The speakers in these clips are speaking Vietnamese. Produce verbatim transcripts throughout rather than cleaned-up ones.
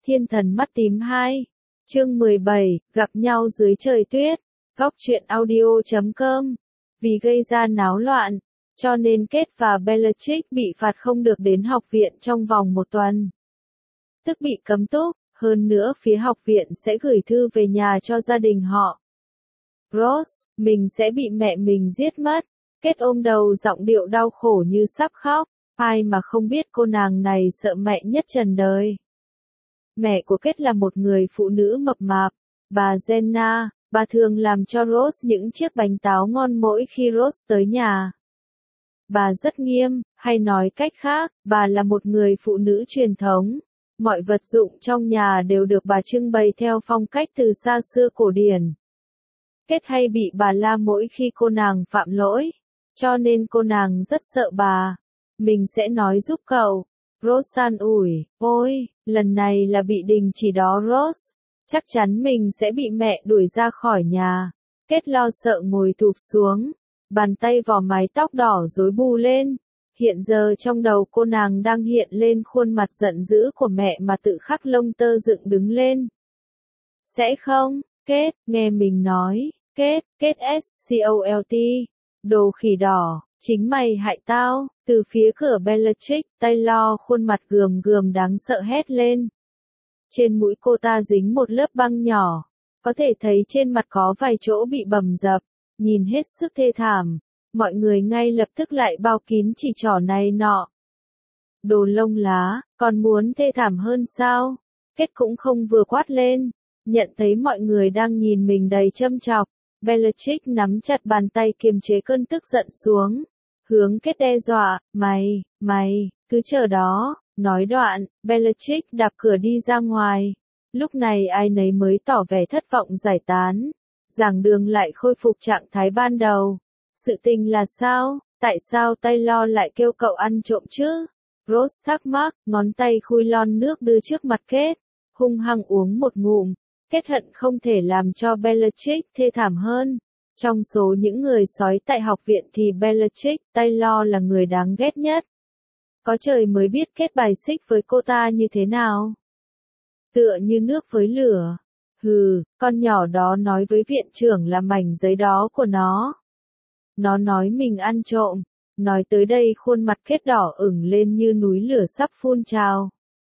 Thiên thần mắt tím hai. Chương mười bảy, gặp nhau dưới trời tuyết. Góc truyện audio chấm com. Vì gây ra náo loạn, cho nên Kate và Bellatrix bị phạt không được đến học viện trong vòng một tuần. Tức bị cấm túc, hơn nữa phía học viện sẽ gửi thư về nhà cho gia đình họ. Rose, mình sẽ bị mẹ mình giết mất. Kate ôm đầu giọng điệu đau khổ như sắp khóc. Ai mà không biết cô nàng này sợ mẹ nhất trần đời. Mẹ của Kate là một người phụ nữ mập mạp, bà Jenna, bà thường làm cho Rose những chiếc bánh táo ngon mỗi khi Rose tới nhà. Bà rất nghiêm, hay nói cách khác, bà là một người phụ nữ truyền thống. Mọi vật dụng trong nhà đều được bà trưng bày theo phong cách từ xa xưa cổ điển. Kate hay bị bà la mỗi khi cô nàng phạm lỗi, cho nên cô nàng rất sợ bà. Mình sẽ nói giúp cậu. Rose an ủi, ôi, lần này là bị đình chỉ đó Rose. Chắc chắn mình sẽ bị mẹ đuổi ra khỏi nhà. Kate lo sợ ngồi thụp xuống, bàn tay vò mái tóc đỏ rối bù lên. Hiện giờ trong đầu cô nàng đang hiện lên khuôn mặt giận dữ của mẹ mà tự khắc lông tơ dựng đứng lên. Sẽ không, Kate, nghe mình nói, Kate, Kate S C O L T, đồ khỉ đỏ, chính mày hại tao. Từ phía cửa Bellatrix, Taylor khuôn mặt gườm gườm đáng sợ hét lên. Trên mũi cô ta dính một lớp băng nhỏ, có thể thấy trên mặt có vài chỗ bị bầm dập, nhìn hết sức thê thảm. Mọi người ngay lập tức lại bao kín chỉ trỏ này nọ. Đồ lông lá, còn muốn thê thảm hơn sao? Kết cũng không vừa quát lên, nhận thấy mọi người đang nhìn mình đầy châm chọc. Bellatrix nắm chặt bàn tay kiềm chế cơn tức giận xuống, hướng Kết đe dọa, mày, mày, cứ chờ đó. Nói đoạn, Bellatrix đạp cửa đi ra ngoài. Lúc này ai nấy mới tỏ vẻ thất vọng giải tán. Giảng đường lại khôi phục trạng thái ban đầu. Sự tình là sao? Tại sao Taylor lại kêu cậu ăn trộm chứ? Rose thắc mắc, ngón tay khui lon nước đưa trước mặt Kate, hung hăng uống một ngụm. Kate hận không thể làm cho Bellatrix thê thảm hơn. Trong số những người sói tại học viện thì Bellatrix, Taylor là người đáng ghét nhất. Có trời mới biết Kate bài xích với cô ta như thế nào. Tựa như nước với lửa. Hừ, con nhỏ đó nói với viện trưởng là mảnh giấy đó của nó. Nó nói mình ăn trộm. Nói tới đây khuôn mặt Kate đỏ ửng lên như núi lửa sắp phun trào.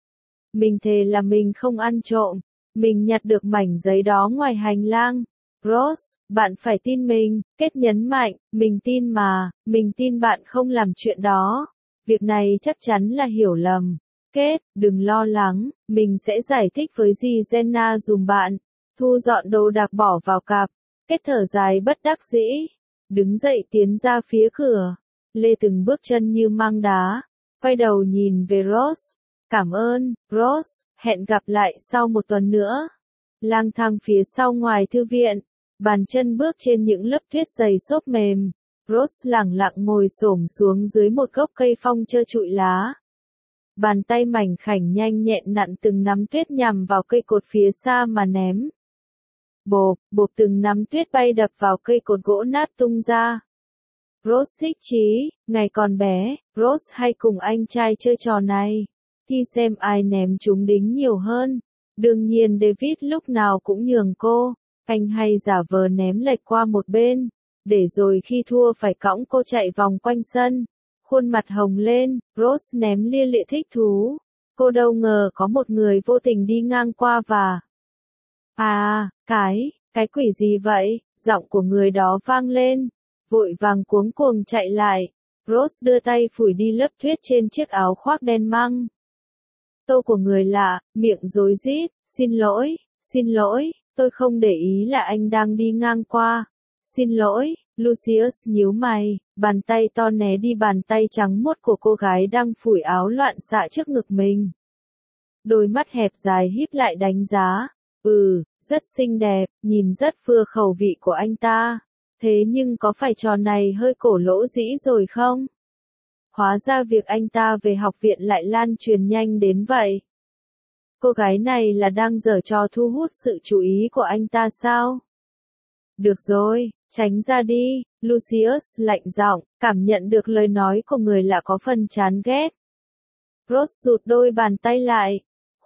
Mình thề là mình không ăn trộm. Mình nhặt được mảnh giấy đó ngoài hành lang. Rose, bạn phải tin mình. Kate nhấn mạnh, mình tin mà, mình tin bạn không làm chuyện đó. Việc này chắc chắn là hiểu lầm. Kate, đừng lo lắng, mình sẽ giải thích với dì Jenna dùm bạn. Thu dọn đồ đạc bỏ vào cặp. Kate thở dài bất đắc dĩ. Đứng dậy tiến ra phía cửa. Lê từng bước chân như mang đá. Quay đầu nhìn về Rose. Cảm ơn, Rose, hẹn gặp lại sau một tuần nữa. Lang thang phía sau ngoài thư viện. Bàn chân bước trên những lớp tuyết dày xốp mềm. Rose lẳng lặng ngồi xổm xuống dưới một gốc cây phong trơ trụi lá. Bàn tay mảnh khảnh nhanh nhẹn nặn từng nắm tuyết nhằm vào cây cột phía xa mà ném. Bộp, bộp từng nắm tuyết bay đập vào cây cột gỗ nát tung ra. Rose thích chí, ngày còn bé, Rose hay cùng anh trai chơi trò này. Thì xem ai ném chúng đính nhiều hơn. Đương nhiên David lúc nào cũng nhường cô. Anh hay giả vờ ném lệch qua một bên. Để rồi khi thua phải cõng cô chạy vòng quanh sân. Khuôn mặt hồng lên, Rose ném lia lịa thích thú. Cô đâu ngờ có một người vô tình đi ngang qua và... À, cái, cái quỷ gì vậy? Giọng của người đó vang lên. Vội vàng cuống cuồng chạy lại. Rose đưa tay phủi đi lớp tuyết trên chiếc áo khoác đen măng. Tô của người lạ, miệng rối rít, xin lỗi, xin lỗi, tôi không để ý là anh đang đi ngang qua. Xin lỗi, Lucius nhíu mày, bàn tay to né đi bàn tay trắng muốt của cô gái đang phủi áo loạn xạ trước ngực mình. Đôi mắt hẹp dài híp lại đánh giá. Ừ, rất xinh đẹp, nhìn rất vừa khẩu vị của anh ta. Thế nhưng có phải trò này hơi cổ lỗ dĩ rồi không? Hóa ra việc anh ta về học viện lại lan truyền nhanh đến vậy. Cô gái này là đang giở trò thu hút sự chú ý của anh ta sao? Được rồi, tránh ra đi, Lucius lạnh giọng, cảm nhận được lời nói của người lạ có phần chán ghét. Rose rụt đôi bàn tay lại,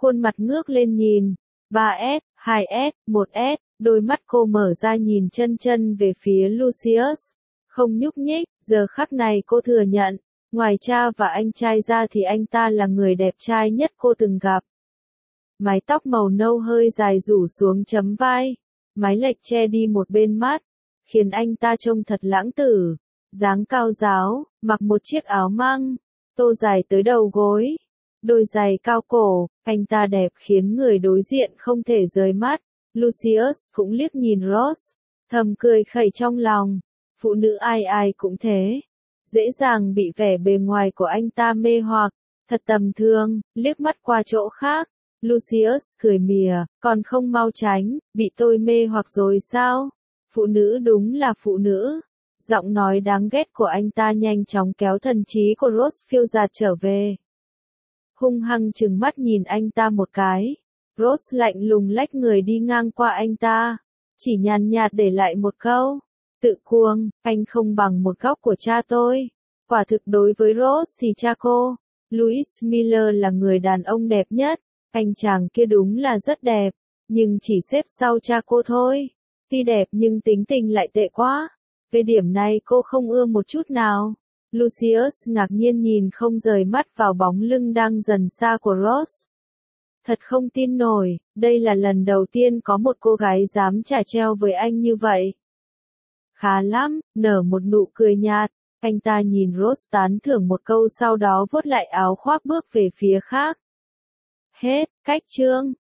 khuôn mặt ngước lên nhìn. ba S, hai S, một S, đôi mắt cô mở ra nhìn chân chân về phía Lucius. Không nhúc nhích, giờ khắc này cô thừa nhận, ngoài cha và anh trai ra thì anh ta là người đẹp trai nhất cô từng gặp. Mái tóc màu nâu hơi dài rủ xuống chấm vai, mái lệch che đi một bên mắt, khiến anh ta trông thật lãng tử. Dáng cao ráo, mặc một chiếc áo măng, tô dài tới đầu gối, đôi giày cao cổ, anh ta đẹp khiến người đối diện không thể rời mắt. Lucius cũng liếc nhìn Rose, thầm cười khẩy trong lòng, phụ nữ ai ai cũng thế, dễ dàng bị vẻ bề ngoài của anh ta mê hoặc, thật tầm thường. Liếc mắt qua chỗ khác, Lucius cười mỉa, còn không mau tránh, bị tôi mê hoặc rồi sao? Phụ nữ đúng là phụ nữ. Giọng nói đáng ghét của anh ta nhanh chóng kéo thần trí của Rose phiêu dạt trở về. Hung hăng trừng mắt nhìn anh ta một cái. Rose lạnh lùng lách người đi ngang qua anh ta, chỉ nhàn nhạt để lại một câu, tự cuồng, anh không bằng một góc của cha tôi. Quả thực đối với Rose thì cha cô, Louis Miller là người đàn ông đẹp nhất. Anh chàng kia đúng là rất đẹp, nhưng chỉ xếp sau cha cô thôi. Tuy đẹp nhưng tính tình lại tệ quá. Về điểm này cô không ưa một chút nào. Lucius ngạc nhiên nhìn không rời mắt vào bóng lưng đang dần xa của Rose. Thật không tin nổi, đây là lần đầu tiên có một cô gái dám chả treo với anh như vậy. Khá lắm, nở một nụ cười nhạt, anh ta nhìn Rose tán thưởng một câu sau đó vuốt lại áo khoác bước về phía khác. Hết, cách chương.